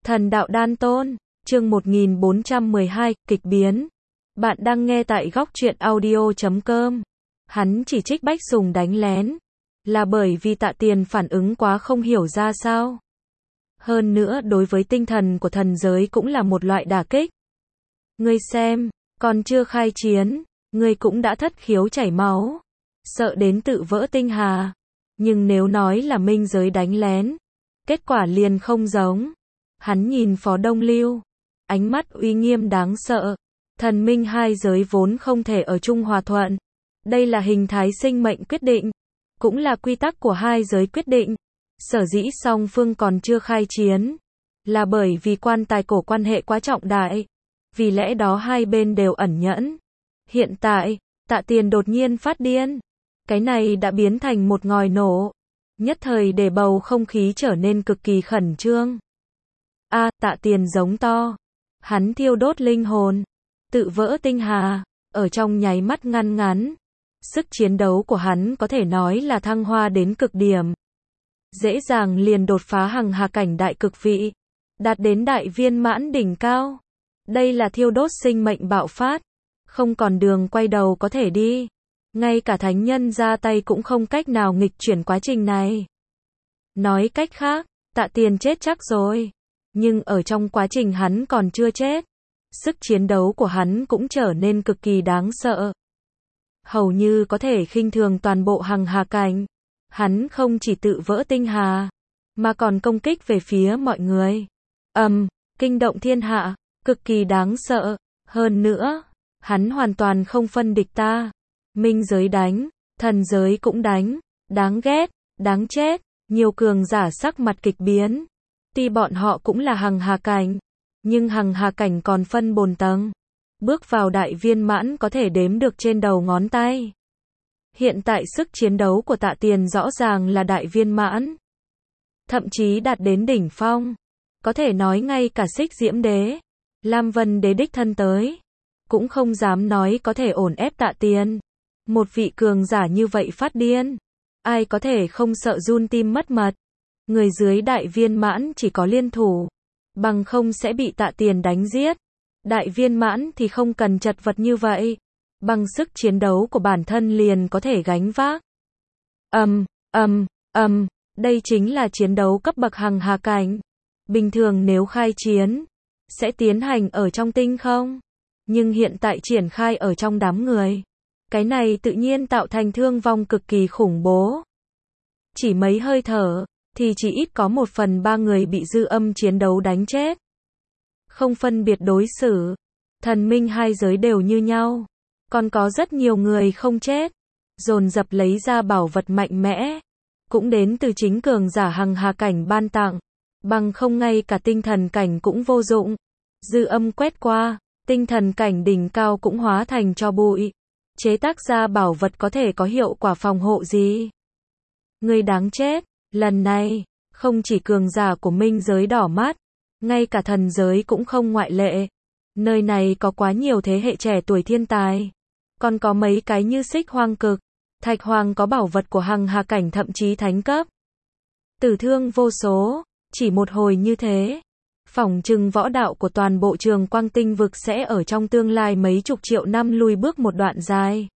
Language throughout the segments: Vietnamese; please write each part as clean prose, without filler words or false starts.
Thần đạo đan tôn, chương 1412, kịch biến. Bạn đang nghe tại góc truyện audio.com. Hắn chỉ trích Bách Sùng đánh lén, là bởi vì Tạ Tiền phản ứng quá không hiểu ra sao. Hơn nữa đối với tinh thần của thần giới cũng là một loại đả kích. Ngươi xem, còn chưa khai chiến, ngươi cũng đã thất khiếu chảy máu, sợ đến tự vỡ tinh hà. Nhưng nếu nói là minh giới đánh lén, kết quả liền không giống. Hắn nhìn Phó Đông Lưu, ánh mắt uy nghiêm đáng sợ. Thần minh hai giới vốn không thể ở chung hòa thuận. Đây là hình thái sinh mệnh quyết định, cũng là quy tắc của hai giới quyết định. Sở dĩ song phương còn chưa khai chiến, là bởi vì quan tài cổ quan hệ quá trọng đại. Vì lẽ đó hai bên đều ẩn nhẫn. Hiện tại, Tạ Tiền đột nhiên phát điên. Cái này đã biến thành một ngòi nổ. Nhất thời để bầu không khí trở nên cực kỳ khẩn trương. Tạ Tiền giống to. Hắn thiêu đốt linh hồn, tự vỡ tinh hà, ở trong nháy mắt ngăn ngắn. Sức chiến đấu của hắn có thể nói là thăng hoa đến cực điểm. Dễ dàng liền đột phá hằng hà cảnh đại cực vị, đạt đến đại viên mãn đỉnh cao. Đây là thiêu đốt sinh mệnh bạo phát, không còn đường quay đầu có thể đi. Ngay cả thánh nhân ra tay cũng không cách nào nghịch chuyển quá trình này. Nói cách khác, Tạ Tiền chết chắc rồi. Nhưng ở trong quá trình hắn còn chưa chết, sức chiến đấu của hắn cũng trở nên cực kỳ đáng sợ. Hầu như có thể khinh thường toàn bộ hằng hà cảnh. Hắn không chỉ tự vỡ tinh hà, mà còn công kích về phía mọi người. Kinh động thiên hạ, cực kỳ đáng sợ. Hơn nữa, hắn hoàn toàn không phân địch ta. Minh giới đánh, thần giới cũng đánh. Đáng ghét, đáng chết. Nhiều cường giả sắc mặt kịch biến. Tuy bọn họ cũng là hằng hà cảnh, nhưng hằng hà cảnh còn phân bồn tầng. Bước vào đại viên mãn có thể đếm được trên đầu ngón tay. Hiện tại sức chiến đấu của Tạ Tiền rõ ràng là đại viên mãn. Thậm chí đạt đến đỉnh phong. Có thể nói ngay cả Xích Diễm Đế, Lam Vân Đế đích thân tới, cũng không dám nói có thể ổn ép Tạ Tiền. Một vị cường giả như vậy phát điên, ai có thể không sợ run tim mất mật. Người dưới đại viên mãn chỉ có liên thủ, bằng không sẽ bị Tạ Tiền đánh giết. Đại viên mãn thì không cần chật vật như vậy, bằng sức chiến đấu của bản thân liền có thể gánh vác. Đây chính là chiến đấu cấp bậc hằng hà cảnh. Bình thường nếu khai chiến, sẽ tiến hành ở trong tinh không. Nhưng hiện tại triển khai ở trong đám người. Cái này tự nhiên tạo thành thương vong cực kỳ khủng bố. Chỉ mấy hơi thở, thì chỉ ít có 1/3 người bị dư âm chiến đấu đánh chết. Không phân biệt đối xử, thần minh hai giới đều như nhau. Còn có rất nhiều người không chết, dồn dập lấy ra bảo vật mạnh mẽ, cũng đến từ chính cường giả hằng hà cảnh ban tặng, bằng không ngay cả tinh thần cảnh cũng vô dụng. Dư âm quét qua, tinh thần cảnh đỉnh cao cũng hóa thành tro bụi. Chế tác ra bảo vật có thể có hiệu quả phòng hộ gì? Người đáng chết. Lần này, không chỉ cường giả của minh giới đỏ mắt, ngay cả thần giới cũng không ngoại lệ. Nơi này có quá nhiều thế hệ trẻ tuổi thiên tài. Còn có mấy cái như Xích Hoang Cực, Thạch Hoàng có bảo vật của hằng hà cảnh thậm chí thánh cấp. Tử thương vô số, chỉ một hồi như thế. Phỏng chừng võ đạo của toàn bộ Trường Quang Tinh vực sẽ ở trong tương lai mấy chục triệu năm lùi bước một đoạn dài.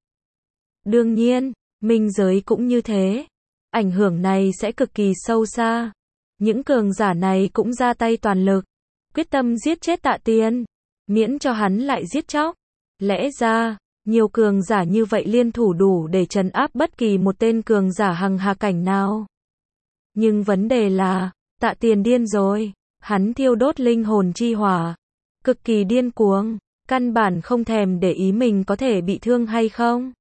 Đương nhiên, minh giới cũng như thế. Ảnh hưởng này sẽ cực kỳ sâu xa. Những cường giả này cũng ra tay toàn lực, quyết tâm giết chết Tạ Tiền, miễn cho hắn lại giết chóc. Lẽ ra, nhiều cường giả như vậy liên thủ đủ để trấn áp bất kỳ một tên cường giả hằng hà cảnh nào. Nhưng vấn đề là, Tạ Tiền điên rồi, hắn thiêu đốt linh hồn chi hỏa, cực kỳ điên cuồng, căn bản không thèm để ý mình có thể bị thương hay không,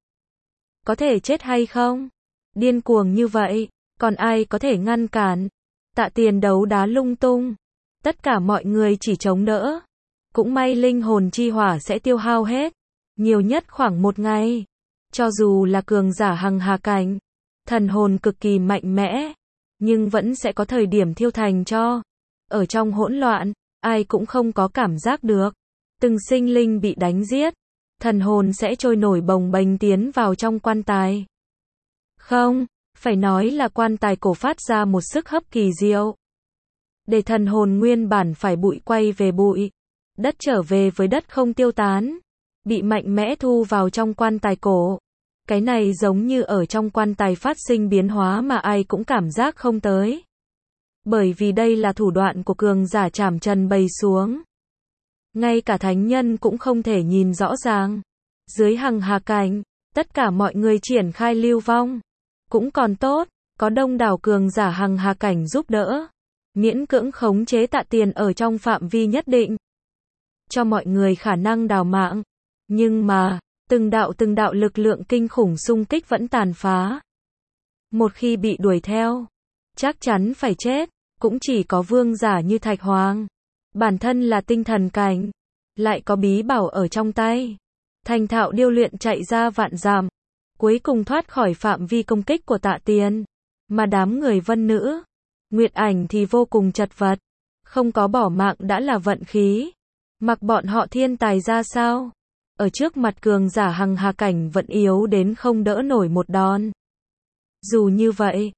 có thể chết hay không. Điên cuồng như vậy, còn ai có thể ngăn cản? Tạ Tiền đấu đá lung tung, tất cả mọi người chỉ chống đỡ. Cũng may linh hồn chi hỏa sẽ tiêu hao hết, nhiều nhất khoảng 1 ngày. Cho dù là cường giả hằng hà cảnh, thần hồn cực kỳ mạnh mẽ, nhưng vẫn sẽ có thời điểm thiêu thành tro. Ở trong hỗn loạn, ai cũng không có cảm giác được. Từng sinh linh bị đánh giết, thần hồn sẽ trôi nổi bồng bềnh tiến vào trong quan tài. Không, phải nói là quan tài cổ phát ra một sức hấp kỳ diệu. để thần hồn nguyên bản phải bụi quay về bụi, đất trở về với đất không tiêu tán, bị mạnh mẽ thu vào trong quan tài cổ. Cái này giống như ở trong quan tài phát sinh biến hóa mà ai cũng cảm giác không tới. Bởi vì đây là thủ đoạn của cường giả trảm trần bày xuống. Ngay cả thánh nhân cũng không thể nhìn rõ ràng. Dưới hằng hà cảnh, tất cả mọi người triển khai lưu vong. Cũng còn tốt, có đông đảo cường giả hằng hà cảnh giúp đỡ. Miễn cưỡng khống chế Tạ Tiền ở trong phạm vi nhất định. Cho mọi người khả năng đào mạng. Nhưng mà, từng đạo lực lượng kinh khủng xung kích vẫn tàn phá. Một khi bị đuổi theo, chắc chắn phải chết. Cũng chỉ có vương giả như Thạch Hoàng. Bản thân là tinh thần cảnh. Lại có bí bảo ở trong tay. Thành thạo điêu luyện chạy ra vạn dặm. Cuối cùng thoát khỏi phạm vi công kích của Tạ Tiền. Mà đám người Vân Nữ, Nguyệt Ảnh thì vô cùng chật vật. Không có bỏ mạng đã là vận khí. Mặc bọn họ thiên tài ra sao. Ở trước mặt cường giả hằng hà cảnh vẫn yếu đến không đỡ nổi một đòn. Dù như vậy,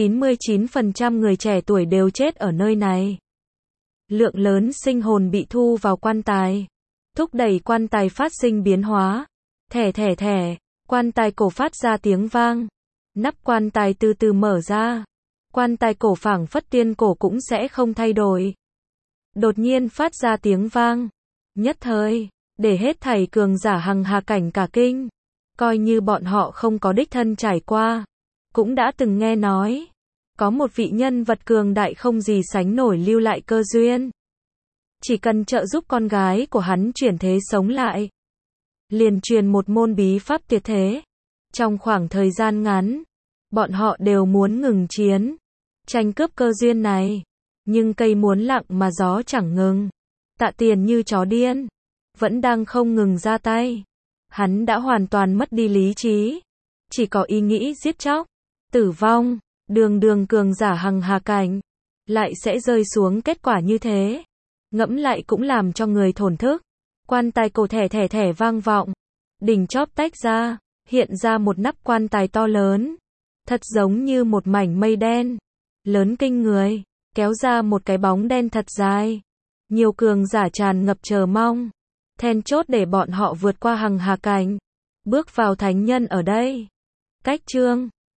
99% người trẻ tuổi đều chết ở nơi này. Lượng lớn sinh hồn bị thu vào quan tài. Thúc đẩy quan tài phát sinh biến hóa. Thẻ, quan tài cổ phát ra tiếng vang. Nắp quan tài từ từ mở ra. Quan tài cổ phảng phất tiên cổ cũng sẽ không thay đổi. Đột nhiên phát ra tiếng vang. Nhất thời, để hết thảy cường giả hằng hà cảnh cả kinh. Coi như bọn họ không có đích thân trải qua. Cũng đã từng nghe nói. Có một vị nhân vật cường đại không gì sánh nổi lưu lại cơ duyên. Chỉ cần trợ giúp con gái của hắn chuyển thế sống lại. Liền truyền một môn bí pháp tuyệt thế. Trong khoảng thời gian ngắn, bọn họ đều muốn ngừng chiến. Tranh cướp cơ duyên này. Nhưng cây muốn lặng mà gió chẳng ngừng. Tạ Tiền như chó điên. Vẫn đang không ngừng ra tay. Hắn đã hoàn toàn mất đi lý trí. Chỉ có ý nghĩ giết chóc. Tử vong. Đường cường giả hằng hà cảnh. Lại sẽ rơi xuống kết quả như thế. Ngẫm lại cũng làm cho người thổn thức. Quan tài cổ thẻ vang vọng. Đỉnh chóp tách ra. Hiện ra một nắp quan tài to lớn. Thật giống như một mảnh mây đen. Lớn kinh người. Kéo ra một cái bóng đen thật dài. Nhiều cường giả tràn ngập chờ mong. Then chốt để bọn họ vượt qua hằng hà cảnh. Bước vào thánh nhân ở đây. Cách chương